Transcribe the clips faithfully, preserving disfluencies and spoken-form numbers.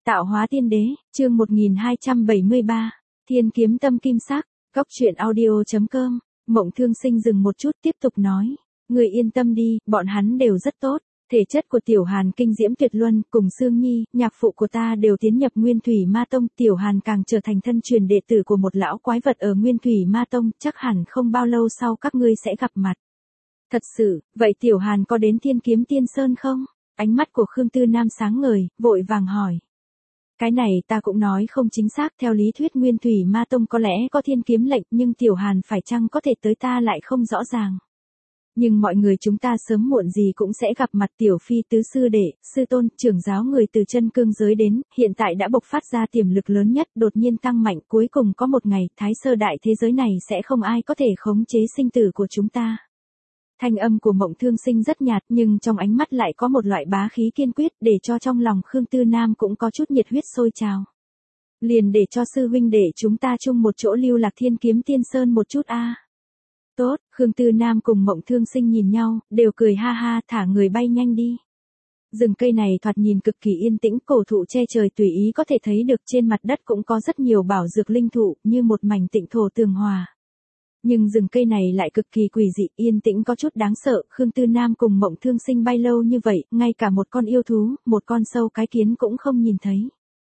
Tạo hóa tiên đế, chương một nghìn hai trăm bảy mươi ba, Thiên kiếm tâm kim sắc, góc truyện audio.com, Mộng Thương Sinh dừng một chút tiếp tục nói. Người yên tâm đi, bọn hắn đều rất tốt. Thể chất của Tiểu Hàn kinh diễm tuyệt luân, cùng Sương Nhi, nhạc phụ của ta đều tiến nhập Nguyên Thủy Ma Tông. Tiểu Hàn càng trở thành thân truyền đệ tử của một lão quái vật ở Nguyên Thủy Ma Tông, chắc hẳn không bao lâu sau các ngươi sẽ gặp mặt. Thật sự, vậy Tiểu Hàn có đến Thiên Kiếm Tiên Sơn không? Ánh mắt của Khương Tư Nam sáng ngời, vội vàng hỏi. Cái này ta cũng nói không chính xác, theo lý thuyết Nguyên Thủy Ma Tông có lẽ có thiên kiếm lệnh, nhưng Tiểu Hàn phải chăng có thể tới ta lại không rõ ràng. Nhưng mọi người chúng ta sớm muộn gì cũng sẽ gặp mặt. Tiểu Phi tứ sư đệ, sư tôn, trưởng giáo người từ chân cương giới đến, hiện tại đã bộc phát ra tiềm lực lớn nhất, đột nhiên tăng mạnh, cuối cùng có một ngày, thái sơ đại thế giới này sẽ không ai có thể khống chế sinh tử của chúng ta. Thanh âm của Mộng Thương Sinh rất nhạt, nhưng trong ánh mắt lại có một loại bá khí kiên quyết, để cho trong lòng Khương Tư Nam cũng có chút nhiệt huyết sôi trào. Liền để cho sư huynh để chúng ta chung một chỗ lưu lạc Thiên Kiếm Tiên Sơn một chút a. À. Tốt, Khương Tư Nam cùng Mộng Thương Sinh nhìn nhau, đều cười ha ha, thả người bay nhanh đi. Rừng cây này thoạt nhìn cực kỳ yên tĩnh, cổ thụ che trời tùy ý có thể thấy được, trên mặt đất cũng có rất nhiều bảo dược linh thụ, như một mảnh tịnh thổ tường hòa. Nhưng rừng cây này lại cực kỳ quỷ dị, yên tĩnh có chút đáng sợ. Khương Tư Nam cùng Mộng Thương Sinh bay lâu như vậy, ngay cả một con yêu thú, một con sâu cái kiến cũng không nhìn thấy.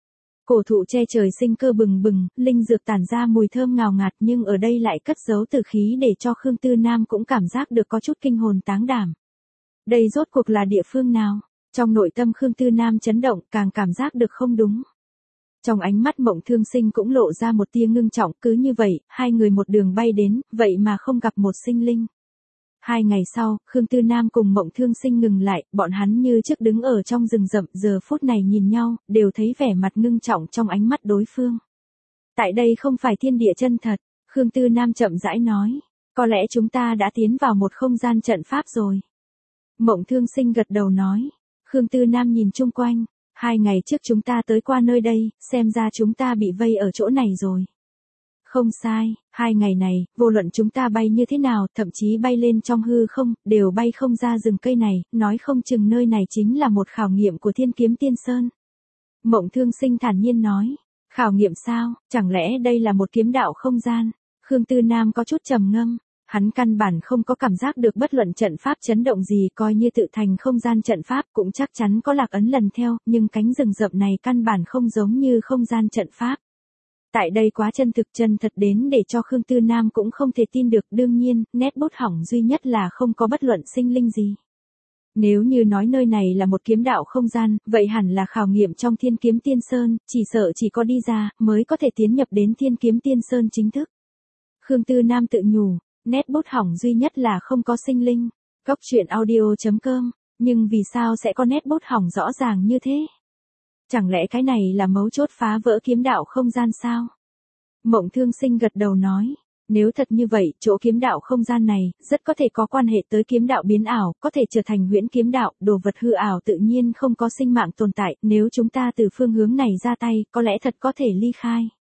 Cổ thụ che trời sinh cơ bừng bừng, linh dược tản ra mùi thơm ngào ngạt, nhưng ở đây lại cất giấu tử khí để cho Khương Tư Nam cũng cảm giác được có chút kinh hồn táng đảm. Đây rốt cuộc là địa phương nào? Trong nội tâm Khương Tư Nam chấn động, càng cảm giác được không đúng. Trong ánh mắt Mộng Thương Sinh cũng lộ ra một tia ngưng trọng, cứ như vậy, hai người một đường bay đến, vậy mà không gặp một sinh linh. Hai ngày sau, Khương Tư Nam cùng Mộng Thương Sinh ngừng lại, bọn hắn như trước đứng ở trong rừng rậm, giờ phút này nhìn nhau, đều thấy vẻ mặt ngưng trọng trong ánh mắt đối phương. Tại đây không phải thiên địa chân thật, Khương Tư Nam chậm rãi nói, có lẽ chúng ta đã tiến vào một không gian trận pháp rồi. Mộng Thương Sinh gật đầu nói, Khương Tư Nam nhìn chung quanh. Hai ngày trước chúng ta tới qua nơi đây, xem ra chúng ta bị vây ở chỗ này rồi. Không sai, hai ngày này, vô luận chúng ta bay như thế nào, thậm chí bay lên trong hư không, đều bay không ra rừng cây này, nói không chừng nơi này chính là một khảo nghiệm của Thiên Kiếm Tiên Sơn. Mộng Thương Sinh thản nhiên nói, khảo nghiệm sao, chẳng lẽ đây là một kiếm đạo không gian? Khương Tư Nam có chút trầm ngâm. Hắn căn bản không có cảm giác được bất luận trận pháp chấn động gì, coi như tự thành không gian trận pháp cũng chắc chắn có lạc ấn lần theo, nhưng cánh rừng rậm này căn bản không giống như không gian trận pháp. Tại đây quá chân thực, chân thật đến để cho Khương Tư Nam cũng không thể tin được. Đương nhiên, nét bút hỏng duy nhất là không có bất luận sinh linh gì. Nếu như nói nơi này là một kiếm đạo không gian, vậy hẳn là khảo nghiệm trong Thiên Kiếm Tiên Sơn, chỉ sợ chỉ có đi ra, mới có thể tiến nhập đến Thiên Kiếm Tiên Sơn chính thức. Khương Tư Nam tự nhủ. Nét bút hỏng duy nhất là không có sinh linh. Góc truyện audio.com, nhưng vì sao sẽ có nét bút hỏng rõ ràng như thế? Chẳng lẽ cái này là mấu chốt phá vỡ kiếm đạo không gian sao? Mộng Thương Sinh gật đầu nói, nếu thật như vậy, chỗ kiếm đạo không gian này, rất có thể có quan hệ tới kiếm đạo biến ảo, có thể trở thành huyễn kiếm đạo, đồ vật hư ảo tự nhiên không có sinh mạng tồn tại, nếu chúng ta từ phương hướng này ra tay, có lẽ thật có thể ly khai.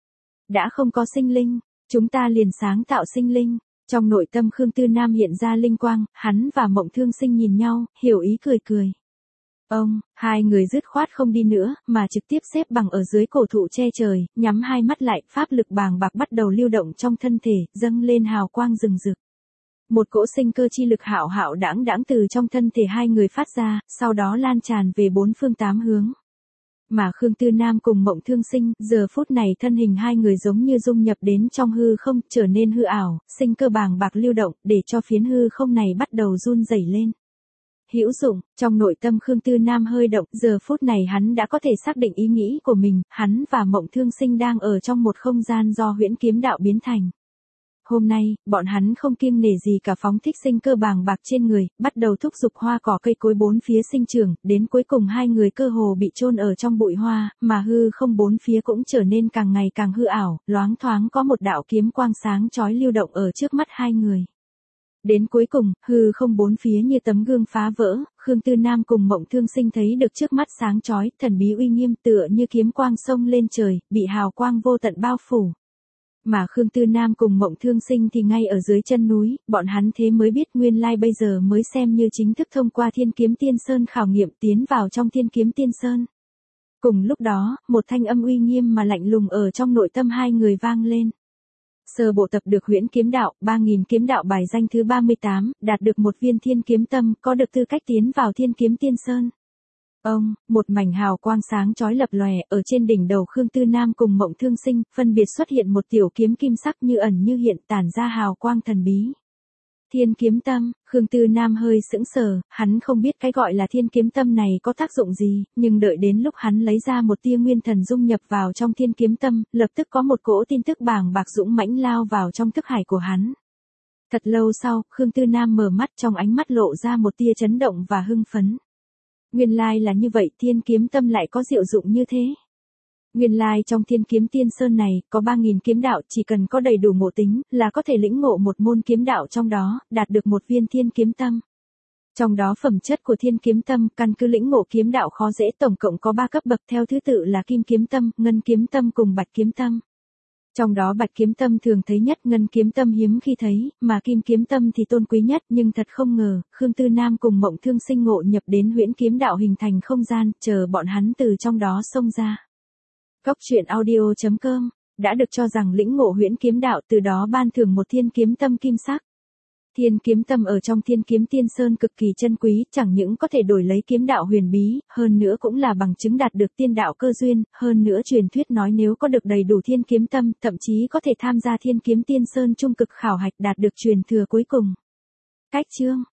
Đã không có sinh linh, chúng ta liền sáng tạo sinh linh. Trong nội tâm Khương Tư Nam hiện ra linh quang, hắn và Mộng Thương Sinh nhìn nhau, hiểu ý cười cười. Ông, hai người dứt khoát không đi nữa, mà trực tiếp xếp bằng ở dưới cổ thụ che trời, nhắm hai mắt lại, pháp lực bàng bạc bắt đầu lưu động trong thân thể, dâng lên hào quang rừng rực. Một cỗ sinh cơ chi lực hạo hạo đãng đãng từ trong thân thể hai người phát ra, sau đó lan tràn về bốn phương tám hướng. Mà Khương Tư Nam cùng Mộng Thương Sinh, giờ phút này thân hình hai người giống như dung nhập đến trong hư không, trở nên hư ảo, sinh cơ bàng bạc lưu động, để cho phiến hư không này bắt đầu run rẩy lên. Hữu dụng, trong nội tâm Khương Tư Nam hơi động, giờ phút này hắn đã có thể xác định ý nghĩ của mình, hắn và Mộng Thương Sinh đang ở trong một không gian do huyễn kiếm đạo biến thành. Hôm nay, bọn hắn không kiêng nể gì cả phóng thích sinh cơ bàng bạc trên người, bắt đầu thúc giục hoa cỏ cây cối bốn phía sinh trưởng, đến cuối cùng hai người cơ hồ bị chôn ở trong bụi hoa, mà hư không bốn phía cũng trở nên càng ngày càng hư ảo, loáng thoáng có một đạo kiếm quang sáng chói lưu động ở trước mắt hai người. Đến cuối cùng, hư không bốn phía như tấm gương phá vỡ, Khương Tư Nam cùng Mộng Thương Sinh thấy được trước mắt sáng chói, thần bí uy nghiêm tựa như kiếm quang sông lên trời, bị hào quang vô tận bao phủ. Mà Khương Tư Nam cùng Mộng Thương Sinh thì ngay ở dưới chân núi, bọn hắn thế mới biết nguyên lai bây giờ mới xem như chính thức thông qua Thiên Kiếm Tiên Sơn khảo nghiệm tiến vào trong Thiên Kiếm Tiên Sơn. Cùng lúc đó, một thanh âm uy nghiêm mà lạnh lùng ở trong nội tâm hai người vang lên. Sơ bộ tập được huyễn kiếm đạo, ba nghìn kiếm đạo bài danh thứ ba mươi tám, đạt được một viên thiên kiếm tâm, có được tư cách tiến vào thiên kiếm tiên sơn. Ông, một mảnh hào quang sáng chói lập lòe, ở trên đỉnh đầu Khương Tư Nam cùng Mộng Thương Sinh, phân biệt xuất hiện một tiểu kiếm kim sắc như ẩn như hiện tản ra hào quang thần bí. Thiên kiếm tâm, Khương Tư Nam hơi sững sờ, hắn không biết cái gọi là thiên kiếm tâm này có tác dụng gì, nhưng đợi đến lúc hắn lấy ra một tia nguyên thần dung nhập vào trong thiên kiếm tâm, lập tức có một cỗ tin tức bàng bạc dũng mãnh lao vào trong thức hải của hắn. Thật lâu sau, Khương Tư Nam mở mắt, trong ánh mắt lộ ra một tia chấn động và hưng phấn. Nguyên lai là như vậy, thiên kiếm tâm lại có diệu dụng như thế. Nguyên lai trong thiên kiếm tiên sơn này, có ba nghìn kiếm đạo, chỉ cần có đầy đủ ngộ tính, là có thể lĩnh ngộ một môn kiếm đạo trong đó, đạt được một viên thiên kiếm tâm. Trong đó phẩm chất của thiên kiếm tâm, căn cứ lĩnh ngộ kiếm đạo khó dễ, tổng cộng có ba cấp bậc theo thứ tự là kim kiếm tâm, ngân kiếm tâm cùng bạch kiếm tâm. Trong đó bạch kiếm tâm thường thấy nhất, ngân kiếm tâm hiếm khi thấy, mà kim kiếm tâm thì tôn quý nhất, nhưng thật không ngờ, Khương Tư Nam cùng Mộng Thương Sinh ngộ nhập đến huyễn kiếm đạo hình thành không gian, chờ bọn hắn từ trong đó xông ra. Góc truyện audio chấm com đã được cho rằng lĩnh ngộ huyễn kiếm đạo, từ đó ban thưởng một thiên kiếm tâm kim sắc. Thiên kiếm tâm ở trong thiên kiếm tiên sơn cực kỳ chân quý, chẳng những có thể đổi lấy kiếm đạo huyền bí, hơn nữa cũng là bằng chứng đạt được tiên đạo cơ duyên, hơn nữa truyền thuyết nói nếu có được đầy đủ thiên kiếm tâm, thậm chí có thể tham gia thiên kiếm tiên sơn trung cực khảo hạch đạt được truyền thừa cuối cùng. Cách chương